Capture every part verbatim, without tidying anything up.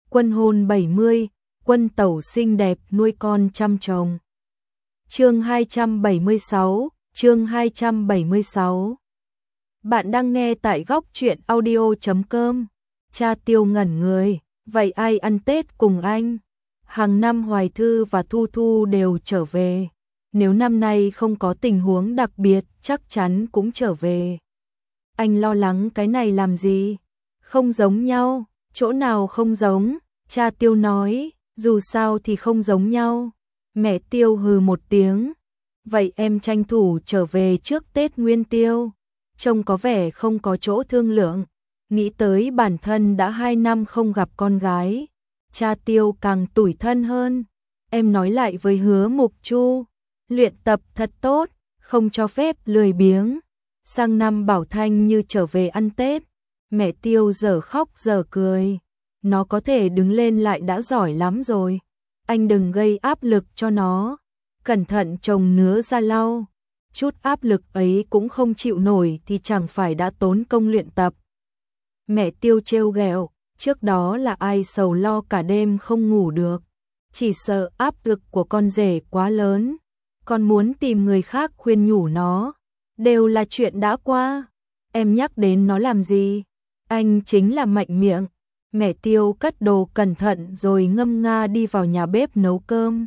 Quân hôn bảy mươi, quân tẩu xinh đẹp nuôi con trăm chồng. Chương hai trăm bảy mươi sáu, chương hai trăm bảy mươi sáu. Bạn đang nghe tại góc truyện audio chấm com. Cha Tiêu ngẩn người, vậy ai ăn Tết cùng anh? Hàng năm Hoài Thư và Thu Thu đều trở về. Nếu năm nay không có tình huống đặc biệt, chắc chắn cũng trở về. Anh lo lắng cái này làm gì? Không giống nhau, chỗ nào không giống? Cha Tiêu nói, dù sao thì không giống nhau. Mẹ Tiêu hừ một tiếng. Vậy em tranh thủ trở về trước Tết Nguyên Tiêu. Trông có vẻ không có chỗ thương lượng. Nghĩ tới bản thân đã hai năm không gặp con gái. Cha Tiêu càng tủi thân hơn. Em nói lại với Hứa Mục Chu. Luyện tập thật tốt, không cho phép lười biếng. Sang năm bảo Thanh Như trở về ăn Tết. Mẹ Tiêu dở khóc dở cười. Nó có thể đứng lên lại đã giỏi lắm rồi. Anh đừng gây áp lực cho nó. Cẩn thận trồng nứa ra lau. Chút áp lực ấy cũng không chịu nổi thì chẳng phải đã tốn công luyện tập. Mẹ Tiêu trêu ghẹo, trước đó là ai sầu lo cả đêm không ngủ được. Chỉ sợ áp lực của con rể quá lớn. Con muốn tìm người khác khuyên nhủ nó. Đều là chuyện đã qua. Em nhắc đến nó làm gì? Anh chính là mạnh miệng. Mẹ Tiêu cất đồ cẩn thận rồi ngâm nga đi vào nhà bếp nấu cơm.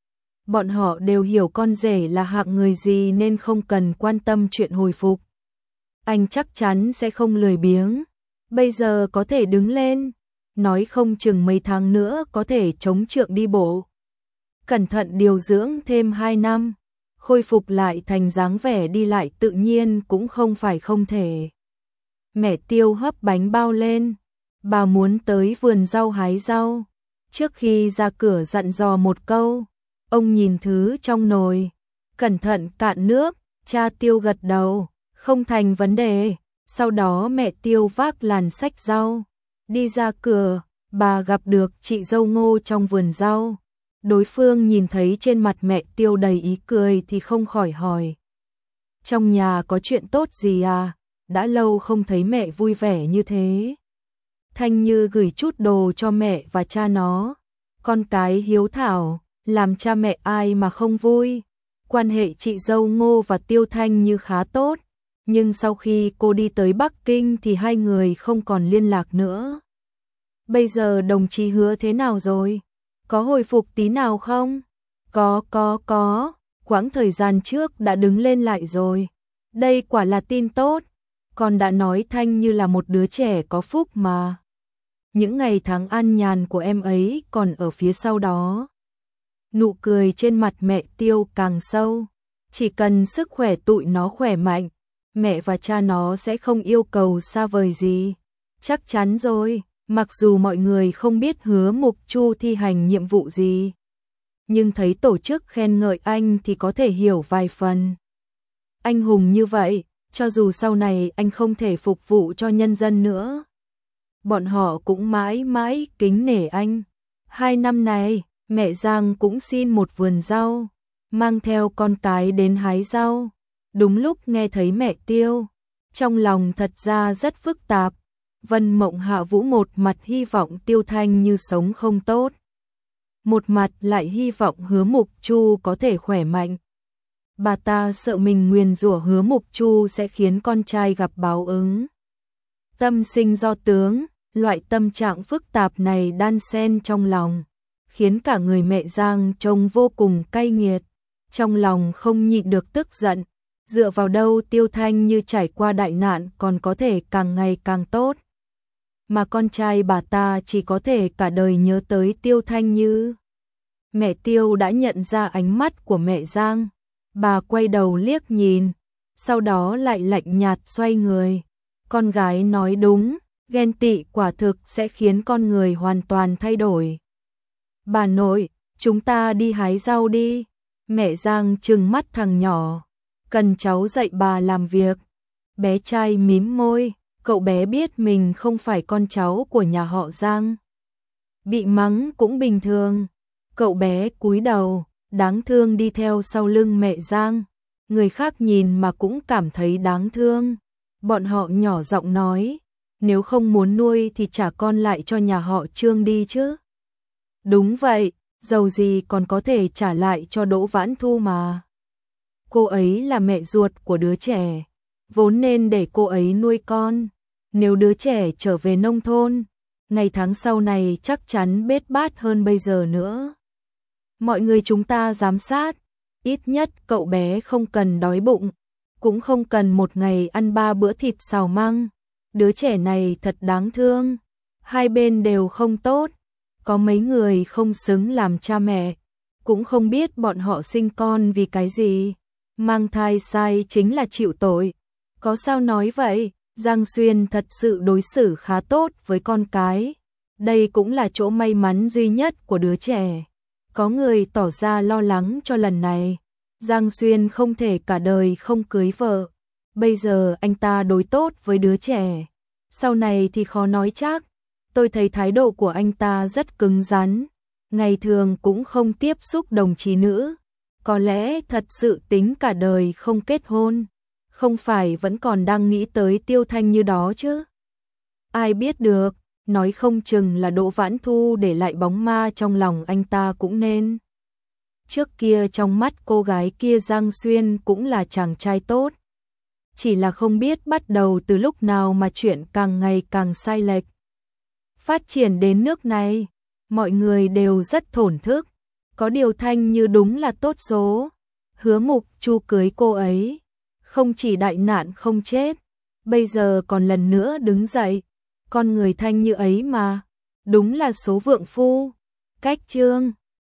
Bọn họ đều hiểu con rể là hạng người gì nên không cần quan tâm chuyện hồi phục. Anh chắc chắn sẽ không lười biếng. Bây giờ có thể đứng lên. Nói không chừng mấy tháng nữa có thể chống trượng đi bộ. Cẩn thận điều dưỡng thêm hai năm. Khôi phục lại thành dáng vẻ đi lại tự nhiên cũng không phải không thể. Mẹ Tiêu hấp bánh bao lên. Bà muốn tới vườn rau hái rau. Trước khi ra cửa dặn dò một câu. Ông nhìn thứ trong nồi. Cẩn thận cạn nước. Cha Tiêu gật đầu. Không thành vấn đề. Sau đó mẹ Tiêu vác làn xách rau. Đi ra cửa. Bà gặp được chị dâu Ngô trong vườn rau. Đối phương nhìn thấy trên mặt mẹ Tiêu đầy ý cười thì không khỏi hỏi. Trong nhà có chuyện tốt gì à? Đã lâu không thấy mẹ vui vẻ như thế. Thanh Như gửi chút đồ cho mẹ và cha nó. Con cái hiếu thảo, làm cha mẹ ai mà không vui. Quan hệ chị dâu Ngô và Tiêu Thanh Như khá tốt. Nhưng sau khi cô đi tới Bắc Kinh thì hai người không còn liên lạc nữa. Bây giờ đồng chí Hứa thế nào rồi? Có hồi phục tí nào không? Có, có, có. Quãng thời gian trước đã đứng lên lại rồi. Đây quả là tin tốt. Con đã nói Thanh Như là một đứa trẻ có phúc mà. Những ngày tháng an nhàn của em ấy còn ở phía sau đó. Nụ cười trên mặt mẹ Tiêu càng sâu. Chỉ cần sức khỏe tụi nó khỏe mạnh, mẹ và cha nó sẽ không yêu cầu xa vời gì. Chắc chắn rồi, mặc dù mọi người không biết Hứa Mục Chu thi hành nhiệm vụ gì. Nhưng thấy tổ chức khen ngợi anh thì có thể hiểu vài phần. Anh hùng như vậy, cho dù sau này anh không thể phục vụ cho nhân dân nữa. Bọn họ cũng mãi mãi kính nể anh. Hai năm này, mẹ Giang cũng xin một vườn rau, mang theo con cái đến hái rau. Đúng lúc nghe thấy mẹ Tiêu, trong lòng thật ra rất phức tạp. Vân Mộng Hạ Vũ một mặt hy vọng Tiêu Thanh Như sống không tốt. Một mặt lại hy vọng Hứa Mục Chu có thể khỏe mạnh. Bà ta sợ mình nguyền rủa Hứa Mục Chu sẽ khiến con trai gặp báo ứng. Tâm sinh do tướng, loại tâm trạng phức tạp này đan xen trong lòng, khiến cả người mẹ Giang trông vô cùng cay nghiệt. Trong lòng không nhịn được tức giận, dựa vào đâu Tiêu Thanh Như trải qua đại nạn còn có thể càng ngày càng tốt. Mà con trai bà ta chỉ có thể cả đời nhớ tới Tiêu Thanh Như. Mẹ Tiêu đã nhận ra ánh mắt của mẹ Giang. Bà quay đầu liếc nhìn, sau đó lại lạnh nhạt xoay người. Con gái nói đúng, ghen tị quả thực sẽ khiến con người hoàn toàn thay đổi. Bà nội, chúng ta đi hái rau đi. Mẹ Giang trừng mắt thằng nhỏ. Cần cháu dạy bà làm việc. Bé trai mím môi, cậu bé biết mình không phải con cháu của nhà họ Giang. Bị mắng cũng bình thường. Cậu bé cúi đầu, đáng thương đi theo sau lưng mẹ Giang. Người khác nhìn mà cũng cảm thấy đáng thương. Bọn họ nhỏ giọng nói, nếu không muốn nuôi thì trả con lại cho nhà họ Trương đi chứ. Đúng vậy, dầu gì còn có thể trả lại cho Đỗ Vãn Thu mà. Cô ấy là mẹ ruột của đứa trẻ, vốn nên để cô ấy nuôi con. Nếu đứa trẻ trở về nông thôn, ngày tháng sau này chắc chắn bết bát hơn bây giờ nữa. Mọi người chúng ta giám sát, ít nhất cậu bé không cần đói bụng, cũng không cần một ngày ăn ba bữa thịt xào măng. Đứa trẻ này thật đáng thương, hai bên đều không tốt, có mấy người không xứng làm cha mẹ, cũng không biết bọn họ sinh con vì cái gì. Mang thai sai chính là chịu tội. Có sao nói vậy, Giang Xuyên thật sự đối xử khá tốt với con cái. Đây cũng là chỗ may mắn duy nhất của đứa trẻ. Có người tỏ ra lo lắng cho lần này. Giang Xuyên không thể cả đời không cưới vợ. Bây giờ anh ta đối tốt với đứa trẻ. Sau này thì khó nói chắc. Tôi thấy thái độ của anh ta rất cứng rắn. Ngày thường cũng không tiếp xúc đồng chí nữ. Có lẽ thật sự tính cả đời không kết hôn. Không phải vẫn còn đang nghĩ tới Tiêu Thanh như đó chứ. Ai biết được, nói không chừng là Đỗ Vãn Thu để lại bóng ma trong lòng anh ta cũng nên. Trước kia trong mắt cô gái kia Giang Xuyên cũng là chàng trai tốt. Chỉ là không biết bắt đầu từ lúc nào mà chuyện càng ngày càng sai lệch. Phát triển đến nước này, mọi người đều rất thổn thức. Có điều Thanh Như đúng là tốt số. Hứa Mục Chu cưới cô ấy, không chỉ đại nạn không chết, bây giờ còn lần nữa đứng dậy. Con người Thanh Như ấy mà, đúng là số vượng phu. Cách Trương